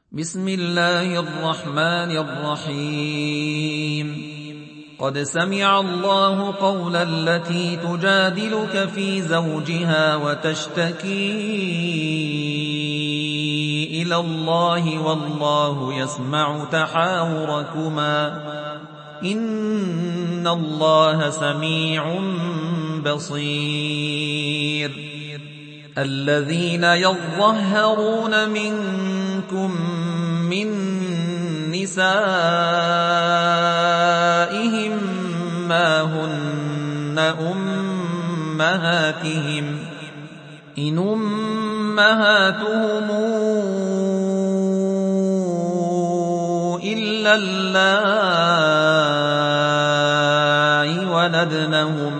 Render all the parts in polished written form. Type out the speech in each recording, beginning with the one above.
بسم الله الرحمن الرحيم قد سمع الله قول التي تجادلك في زوجها وتشتكي إلى الله والله يسمع تحاوركما إن الله سميع بصير الذين يظهرون منكم من نسائهم ما هن أمهاتهم إن أمهاتهم إلا اللائي ولدنهم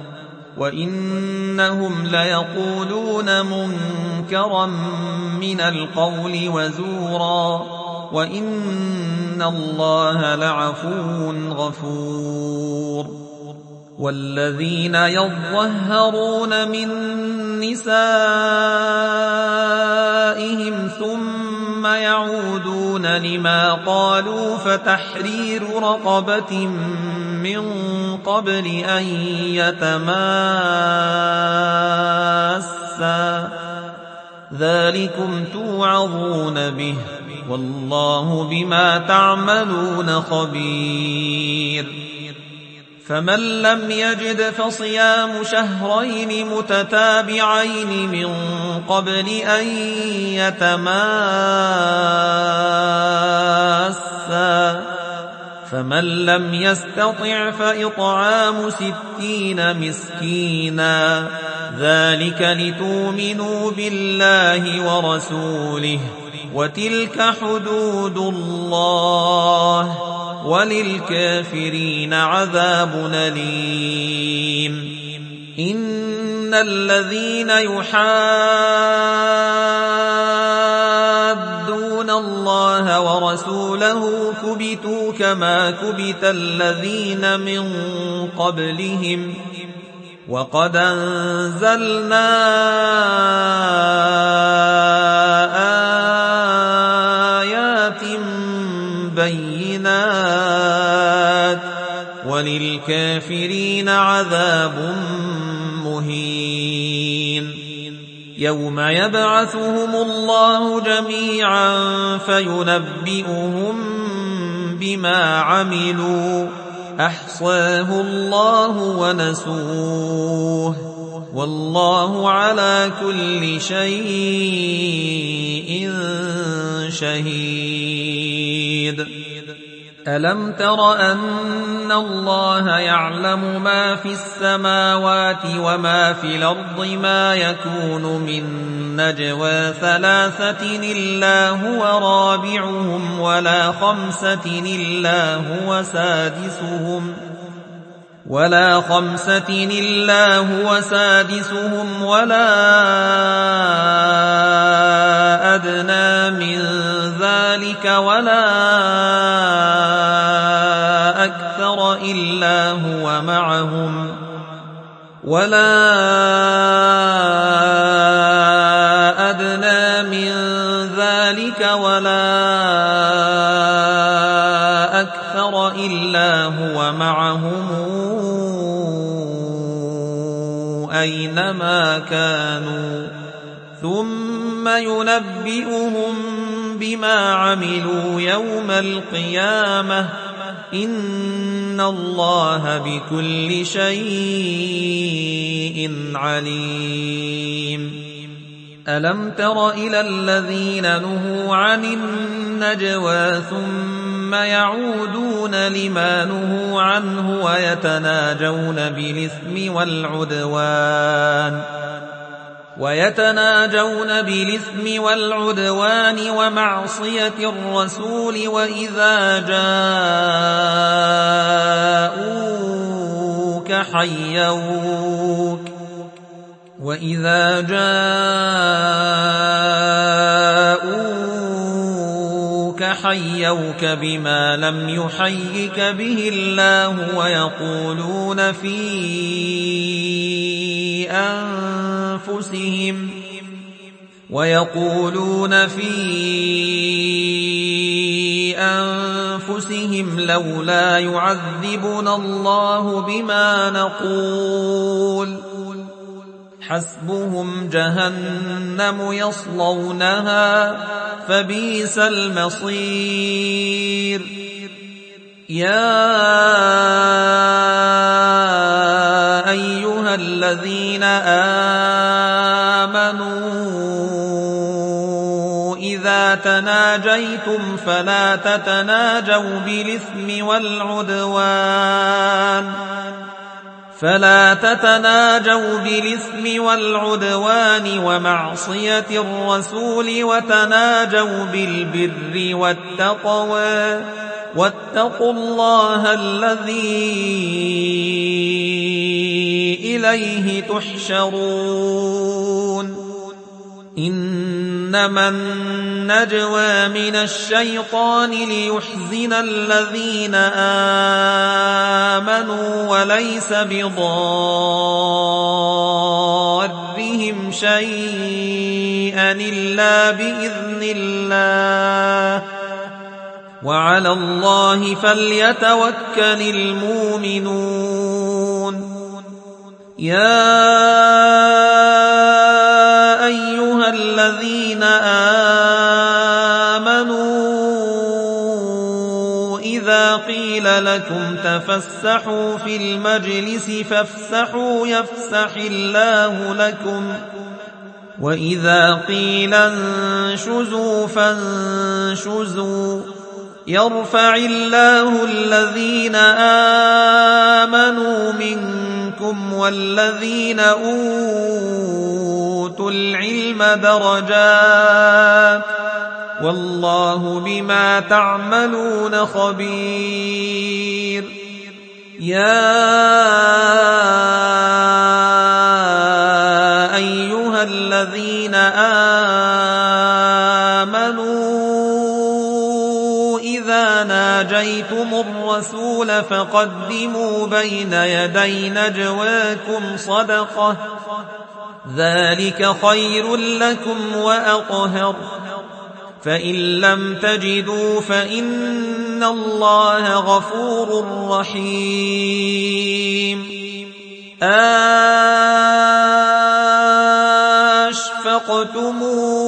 وإنهم ليقولون منكرا من القول وزورا وإن الله لعفو غفور والذين يظهرون من نسائهم ثم يعودون لما قالوا فتحرير رقبة من قبل أن يتماسا ذلكم توعظون به والله بما تعملون خبير فمن لم يجد فصيام شهرين متتابعين من قبل أن يتماسا فمن لم يستطع فإطعام 60 مسكينا ذلك لتؤمنوا بالله ورسوله وتلك حدود الله وللكافرين عذاب أليم إن الذين يحادون الله ورسوله كبتوا كما كبت الذين من قبلهم وقد أنزلنا آيات بينات وللكافرين عذاب مهين يوم يبعثهم الله جميعا فينبئهم بما عملوا أحصاه الله ونسوه والله على كل شيء شهيد ألم تر أن الله يعلم ما في السماوات وما في الأرض ما يكون من نجوى 3 إلا هو رابعهم ولا 5 إلا هو سادسهم ولا أدنى من ذلك ولا أكثر إلا هو معهم أينما كانوا ثم ينبئهم بما عملوا يوم القيامة إن الله بكل شيء عليم ألم تر إلى الذين نهوا عن النجوى ثم يعودون لما نهوا عنه ويتناجون بالإثم والعدوان ومعصية الرسول وإذا جاءوك حيوك بما لم يحيك به الله ويقولون في أنفسهم ويقولون في لولا يعذبنا الله بما نقول حسبهم جهنم يصلونها فبئس المصير يا أيها الذين آمنوا إذا تناجيتم فلا تتناجوا بالإثم والعدوان ومعصية الرسول وتناجوا بالبر والتقوى واتقوا الله الذي إليه تحشرون إنما النجوى من الشيطان ليحزن الذين آمنوا وليس بضارهم شيئا إلا بإذن الله وعلى الله فليتوكل المؤمنون يا أيها الذين آمنوا إذا قيل لكم تفسحوا في المجلس فافسحوا يفسح الله لكم وإذا قيل انشزوا فانشزوا يرفع الله الذين آمنوا منكم والذين أوتوا العلم درجات والله بما تعملون خبير يا أيها الذين آمنوا إذا ناجيتم الرسول فقدموا بين يدي نجواكم صدقة ذلك خير لكم وأطهر فإن لم تجدوا فإن الله غفور رحيم أشفقتم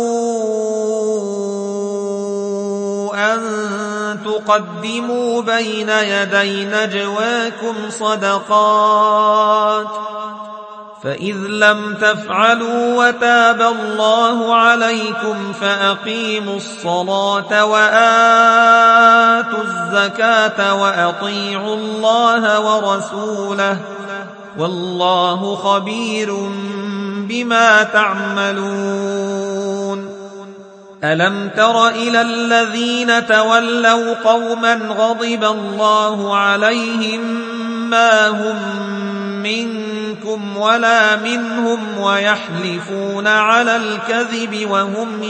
أن تقدموا بين يدي نجواكم صدقات فإذ لم تفعلوا وتاب الله عليكم فأقيموا الصلاة وآتوا الزكاة وأطيعوا الله ورسوله والله خبير بما تعملون ألم تر إلى الذين تولوا قوما غضب الله عليهم ما هم منكم ولا منهم ويحلفون على الكذب وهم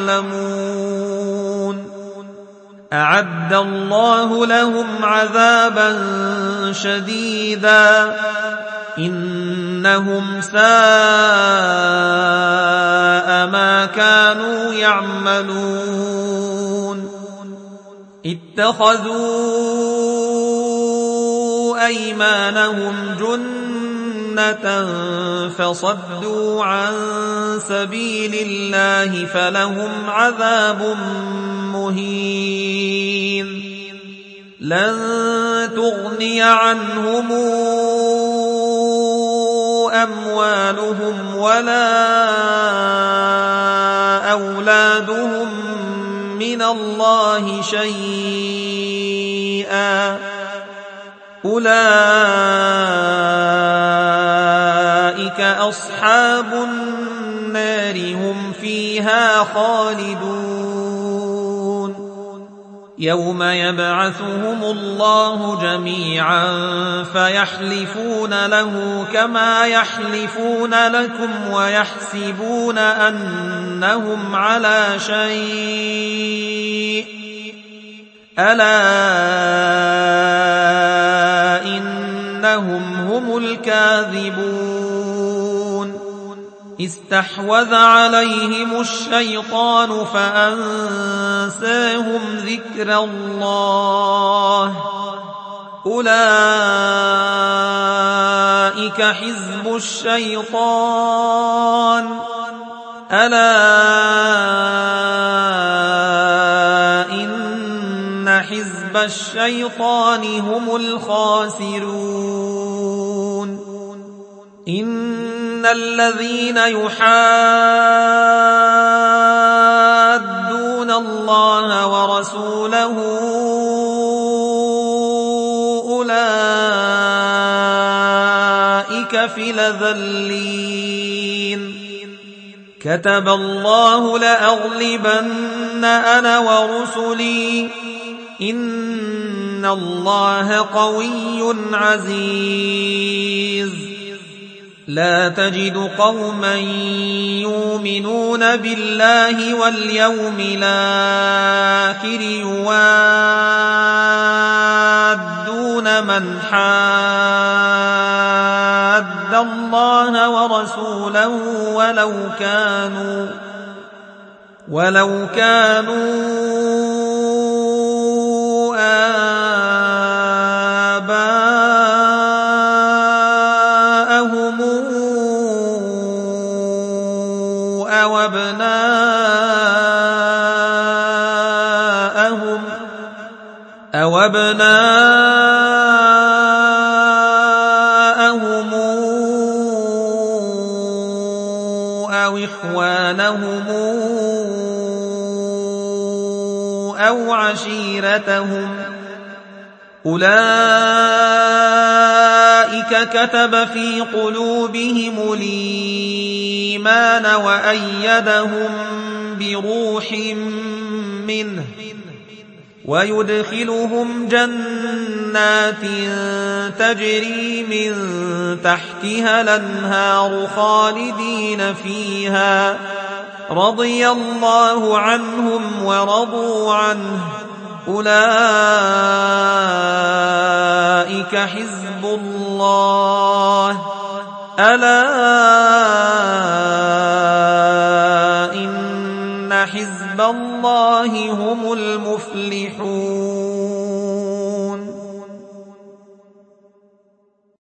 يعلمون أعد الله لهم عذابا شديدا إنهم ساء ما كانوا يعملون اتخذوا أيمانهم جنة فصدوا عن سبيل الله فلهم عذاب مهين لن تغني عنهم أموالهم ولا أولادهم من الله شيئا أولئك أصحاب النار هم فيها خالدون يوم يبعثهم الله جميعا فيحلفون له كما يحلفون لكم ويحسبون أنهم على شيء ألا إنهم هم الكاذبون استحوذ عليهم الشيطان فأنساهم ذكر الله أولئك حزب الشيطان ألا إن حزب الشيطان هم الخاسرون إن الذين يحادون الله ورسوله أولئك في الأذلين كتب الله لأغلبن أنا ورسلي إن الله قوي عزيز لا تجد قوما يؤمنون بالله واليوم الآخر يوادون من حاد الله ورسوله ولو كانوا آباءهم أو أبناءهم أو إخوانهم أو عشيرتهم أولئك كتب في قلوبهم الإيمان وأيدهم بروح منه ويدخلهم جنات تجري من تحتها الأنهار خالدين فيها رضي الله عنهم ورضوا عنه أولئك حزب الله ألا إن حزب الله هم المفلحون